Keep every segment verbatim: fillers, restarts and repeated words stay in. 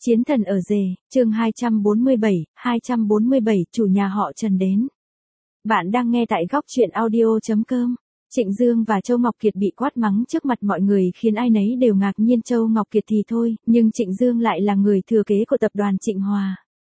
Chiến thần ở rể, chương hai trăm bốn mươi bảy, hai trăm bốn mươi bảy, chủ nhà họ Trần đến. Bạn đang nghe tại góc truyện audio chấm com. Trịnh Dương và Châu Ngọc Kiệt bị quát mắng trước mặt mọi người khiến ai nấy đều ngạc nhiên. Châu Ngọc Kiệt thì thôi, nhưng Trịnh Dương lại là người thừa kế của tập đoàn Trịnh Hòa.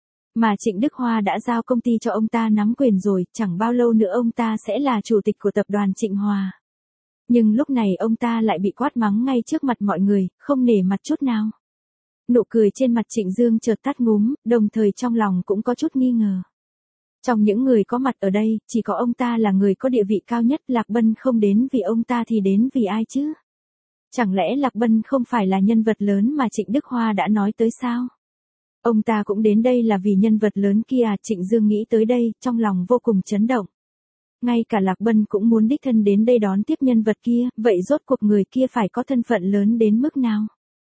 Mà Trịnh Đức Hoa đã giao công ty cho ông ta nắm quyền rồi, chẳng bao lâu nữa ông ta sẽ là chủ tịch của tập đoàn Trịnh Hòa. Nhưng lúc này ông ta lại bị quát mắng ngay trước mặt mọi người, không nể mặt chút nào. Nụ cười trên mặt Trịnh Dương chợt tắt ngúm, đồng thời trong lòng cũng có chút nghi ngờ. Trong những người có mặt ở đây, chỉ có ông ta là người có địa vị cao nhất. Lạc Bân không đến vì ông ta thì đến vì ai chứ? Chẳng lẽ Lạc Bân không phải là nhân vật lớn mà Trịnh Đức Hoa đã nói tới sao? Ông ta cũng đến đây là vì nhân vật lớn kia. Trịnh Dương nghĩ tới đây, trong lòng vô cùng chấn động. Ngay cả Lạc Bân cũng muốn đích thân đến đây đón tiếp nhân vật kia, vậy rốt cuộc người kia phải có thân phận lớn đến mức nào?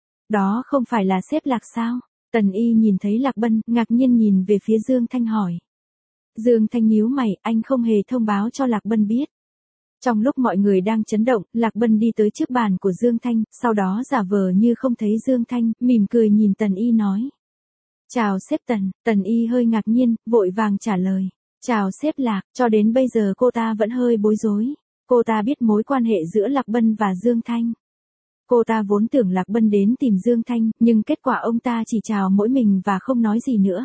Đó không phải là sếp Lạc sao? Tần Y nhìn thấy Lạc Bân, ngạc nhiên nhìn về phía Dương Thanh hỏi. Dương Thanh nhíu mày, anh không hề thông báo cho Lạc Bân biết. Trong lúc mọi người đang chấn động, Lạc Bân đi tới trước bàn của Dương Thanh, sau đó giả vờ như không thấy Dương Thanh, mỉm cười nhìn Tần Y nói. Chào sếp Tần. Tần Y hơi ngạc nhiên, vội vàng trả lời. Chào sếp Lạc. Cho đến bây giờ cô ta vẫn hơi bối rối. Cô ta biết mối quan hệ giữa Lạc Bân và Dương Thanh. Cô ta vốn tưởng Lạc Bân đến tìm Dương Thanh, nhưng kết quả ông ta chỉ chào mỗi mình và không nói gì nữa.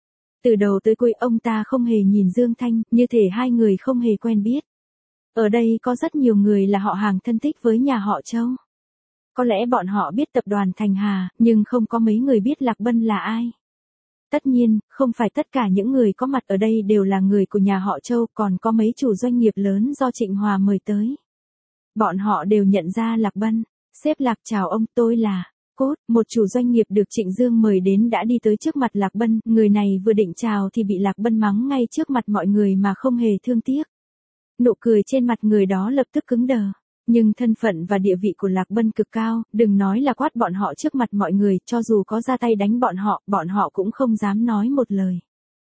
Từ đầu tới cuối ông ta không hề nhìn Dương Thanh, như thể hai người không hề quen biết. Ở đây có rất nhiều người là họ hàng thân thích với nhà họ Châu. Có lẽ bọn họ biết tập đoàn Thành Hà, nhưng không có mấy người biết Lạc Bân là ai. Tất nhiên, không phải tất cả những người có mặt ở đây đều là người của nhà họ Châu, còn có mấy chủ doanh nghiệp lớn do Trịnh Hòa mời tới. Bọn họ đều nhận ra Lạc Bân. Sếp Lạc chào ông, tôi là Cốt, một chủ doanh nghiệp được Trịnh Dương mời đến đã đi tới trước mặt Lạc Bân, người này vừa định chào thì bị Lạc Bân mắng ngay trước mặt mọi người mà không hề thương tiếc. Nụ cười trên mặt người đó lập tức cứng đờ, nhưng thân phận và địa vị của Lạc Bân cực cao, đừng nói là quát bọn họ trước mặt mọi người, cho dù có ra tay đánh bọn họ, bọn họ cũng không dám nói một lời.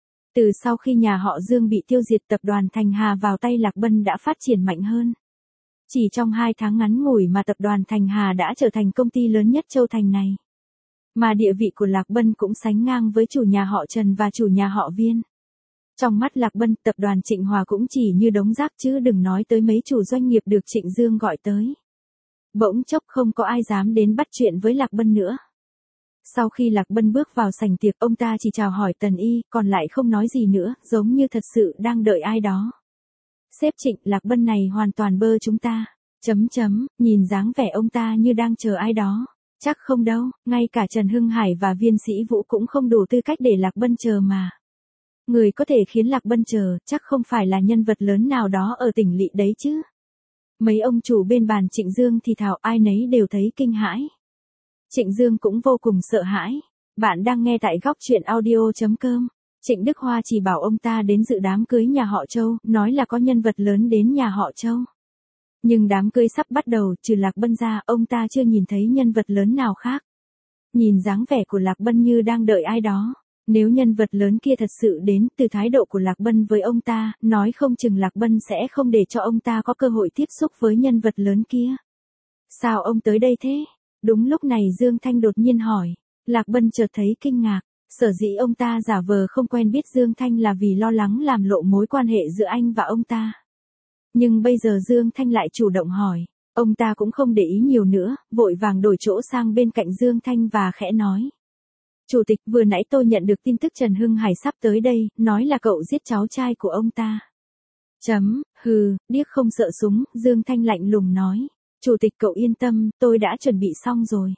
Từ sau khi nhà họ Dương bị tiêu diệt, tập đoàn Thành Hà vào tay Lạc Bân đã phát triển mạnh hơn. Chỉ trong hai tháng ngắn ngủi mà tập đoàn Thành Hà đã trở thành công ty lớn nhất Châu Thành này. Mà địa vị của Lạc Bân cũng sánh ngang với chủ nhà họ Trần và chủ nhà họ Viên. Trong mắt Lạc Bân, tập đoàn Trịnh Hòa cũng chỉ như đống rác chứ đừng nói tới mấy chủ doanh nghiệp được Trịnh Dương gọi tới. Bỗng chốc không có ai dám đến bắt chuyện với Lạc Bân nữa. Sau khi Lạc Bân bước vào sảnh tiệc, ông ta chỉ chào hỏi Tần Y, còn lại không nói gì nữa, giống như thật sự đang đợi ai đó. Sếp Trịnh, Lạc Bân này hoàn toàn bơ chúng ta. Chấm chấm, nhìn dáng vẻ ông ta như đang chờ ai đó. Chắc không đâu, ngay cả Trần Hưng Hải và Viên Sĩ Vũ cũng không đủ tư cách để Lạc Bân chờ mà. Người có thể khiến Lạc Bân chờ, chắc không phải là nhân vật lớn nào đó ở tỉnh lỵ đấy chứ. Mấy ông chủ bên bàn Trịnh Dương thì thào, ai nấy đều thấy kinh hãi. Trịnh Dương cũng vô cùng sợ hãi. Bạn đang nghe tại góc truyện audio chấm com. Trịnh Đức Hoa chỉ bảo ông ta đến dự đám cưới nhà họ Châu, nói là có nhân vật lớn đến nhà họ Châu. Nhưng đám cưới sắp bắt đầu, trừ Lạc Bân ra, ông ta chưa nhìn thấy nhân vật lớn nào khác. Nhìn dáng vẻ của Lạc Bân như đang đợi ai đó. Nếu nhân vật lớn kia thật sự đến, từ thái độ của Lạc Bân với ông ta, nói không chừng Lạc Bân sẽ không để cho ông ta có cơ hội tiếp xúc với nhân vật lớn kia. Sao ông tới đây thế? Đúng lúc này Dương Thanh đột nhiên hỏi. Lạc Bân chợt thấy kinh ngạc. Sở dĩ ông ta giả vờ không quen biết Dương Thanh là vì lo lắng làm lộ mối quan hệ giữa anh và ông ta. Nhưng bây giờ Dương Thanh lại chủ động hỏi. Ông ta cũng không để ý nhiều nữa, vội vàng đổi chỗ sang bên cạnh Dương Thanh và khẽ nói. Chủ tịch, vừa nãy tôi nhận được tin tức Trần Hưng Hải sắp tới đây, nói là cậu giết cháu trai của ông ta. Chấm, hừ, điếc không sợ súng, Dương Thanh lạnh lùng nói. Chủ tịch cậu yên tâm, tôi đã chuẩn bị xong rồi.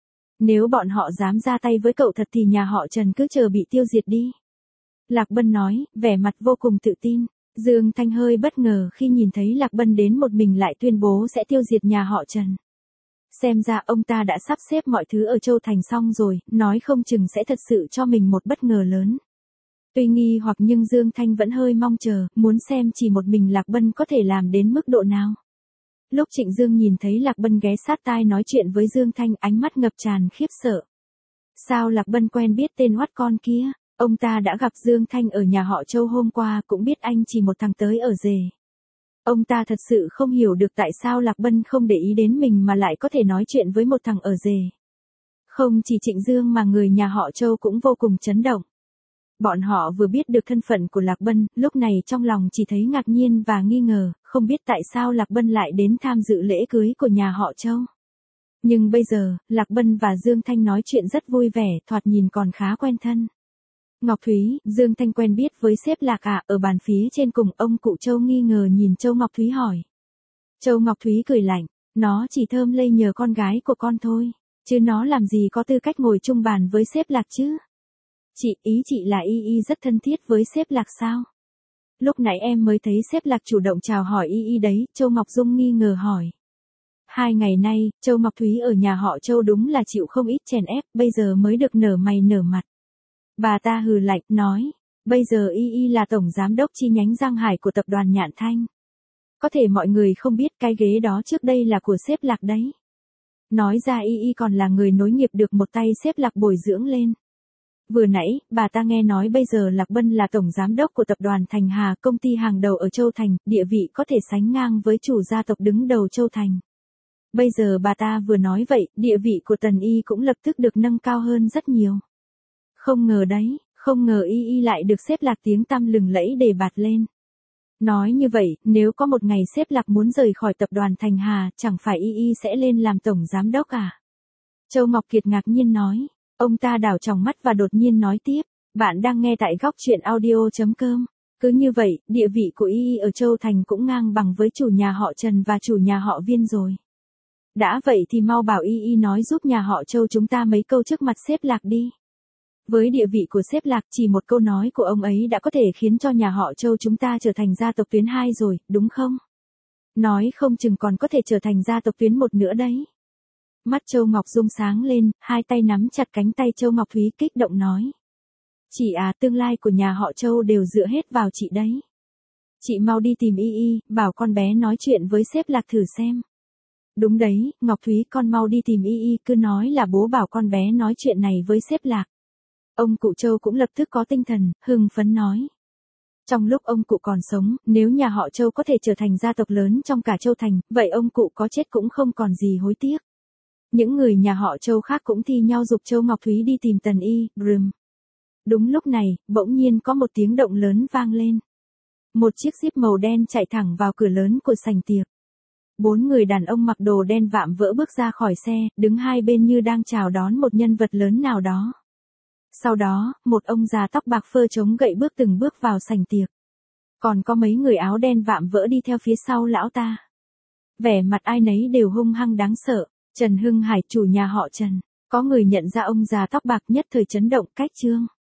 Nếu bọn họ dám ra tay với cậu thật thì nhà họ Trần cứ chờ bị tiêu diệt đi. Lạc Bân nói, vẻ mặt vô cùng tự tin. Dương Thanh hơi bất ngờ khi nhìn thấy Lạc Bân đến một mình lại tuyên bố sẽ tiêu diệt nhà họ Trần. Xem ra ông ta đã sắp xếp mọi thứ ở Châu Thành xong rồi, nói không chừng sẽ thật sự cho mình một bất ngờ lớn. Tuy nghi hoặc nhưng Dương Thanh vẫn hơi mong chờ, muốn xem chỉ một mình Lạc Bân có thể làm đến mức độ nào. Lúc Trịnh Dương nhìn thấy Lạc Bân ghé sát tai nói chuyện với Dương Thanh, ánh mắt ngập tràn khiếp sợ. Sao Lạc Bân quen biết tên oắt con kia? Ông ta đã gặp Dương Thanh ở nhà họ Châu hôm qua, cũng biết anh chỉ một thằng tới ở rể. Ông ta thật sự không hiểu được tại sao Lạc Bân không để ý đến mình mà lại có thể nói chuyện với một thằng ở rể. Không chỉ Trịnh Dương mà người nhà họ Châu cũng vô cùng chấn động. Bọn họ vừa biết được thân phận của Lạc Bân, lúc này trong lòng chỉ thấy ngạc nhiên và nghi ngờ, không biết tại sao Lạc Bân lại đến tham dự lễ cưới của nhà họ Châu. Nhưng bây giờ, Lạc Bân và Dương Thanh nói chuyện rất vui vẻ, thoạt nhìn còn khá quen thân. Ngọc Thúy, Dương Thanh quen biết với sếp Lạc à, ở bàn phía trên cùng ông cụ Châu nghi ngờ nhìn Châu Ngọc Thúy hỏi. Châu Ngọc Thúy cười lạnh, nó chỉ thơm lây nhờ con gái của con thôi, chứ nó làm gì có tư cách ngồi chung bàn với sếp Lạc chứ. Chị, ý chị là Y Y rất thân thiết với sếp Lạc sao? Lúc nãy em mới thấy sếp Lạc chủ động chào hỏi Y Y đấy, Châu Ngọc Dung nghi ngờ hỏi. Hai ngày nay, Châu Ngọc Thúy ở nhà họ Châu đúng là chịu không ít chèn ép, bây giờ mới được nở mày nở mặt. Bà ta hừ lạnh, nói, bây giờ Y Y là tổng giám đốc chi nhánh Giang Hải của tập đoàn Nhạn Thanh. Có thể mọi người không biết cái ghế đó trước đây là của sếp Lạc đấy. Nói ra Y Y còn là người nối nghiệp được một tay sếp Lạc bồi dưỡng lên. Vừa nãy, bà ta nghe nói bây giờ Lạc Bân là tổng giám đốc của tập đoàn Thành Hà, công ty hàng đầu ở Châu Thành, địa vị có thể sánh ngang với chủ gia tộc đứng đầu Châu Thành. Bây giờ bà ta vừa nói vậy, địa vị của Tần Y cũng lập tức được nâng cao hơn rất nhiều. Không ngờ đấy, không ngờ Y Y lại được xếp Lạc tiếng tăm lừng lẫy đề bạt lên. Nói như vậy, nếu có một ngày xếp Lạc muốn rời khỏi tập đoàn Thành Hà, chẳng phải Y Y sẽ lên làm tổng giám đốc à? Châu Ngọc Kiệt ngạc nhiên nói. Ông ta đảo tròng mắt và đột nhiên nói tiếp, bạn đang nghe tại góc truyện audio.com. Cứ như vậy, địa vị của Y Y ở Châu Thành cũng ngang bằng với chủ nhà họ Trần và chủ nhà họ Viên rồi. Đã vậy thì mau bảo Y Y nói giúp nhà họ Châu chúng ta mấy câu trước mặt sếp Lạc đi. Với địa vị của sếp Lạc, chỉ một câu nói của ông ấy đã có thể khiến cho nhà họ Châu chúng ta trở thành gia tộc tuyến hai rồi, đúng không? Nói không chừng còn có thể trở thành gia tộc tuyến một nữa đấy. Mắt Châu Ngọc Dung sáng lên, hai tay nắm chặt cánh tay Châu Ngọc Thúy kích động nói. Chị à, tương lai của nhà họ Châu đều dựa hết vào chị đấy. Chị mau đi tìm Y Y, bảo con bé nói chuyện với sếp Lạc thử xem. Đúng đấy, Ngọc Thúy con mau đi tìm Y Y, cứ nói là bố bảo con bé nói chuyện này với sếp Lạc. Ông cụ Châu cũng lập tức có tinh thần, hưng phấn nói. Trong lúc ông cụ còn sống, nếu nhà họ Châu có thể trở thành gia tộc lớn trong cả Châu Thành, vậy ông cụ có chết cũng không còn gì hối tiếc. Những người nhà họ Châu khác cũng thi nhau giục Châu Ngọc Thúy đi tìm Tần Y, Brum. Đúng lúc này, bỗng nhiên có một tiếng động lớn vang lên. Một chiếc Jeep màu đen chạy thẳng vào cửa lớn của sảnh tiệc. Bốn người đàn ông mặc đồ đen vạm vỡ bước ra khỏi xe, đứng hai bên như đang chào đón một nhân vật lớn nào đó. Sau đó, một ông già tóc bạc phơ chống gậy bước từng bước vào sảnh tiệc. Còn có mấy người áo đen vạm vỡ đi theo phía sau lão ta. Vẻ mặt ai nấy đều hung hăng đáng sợ. Trần Hưng Hải, chủ nhà họ Trần. Có người nhận ra ông già tóc bạc nhất thời chấn động, cách trương.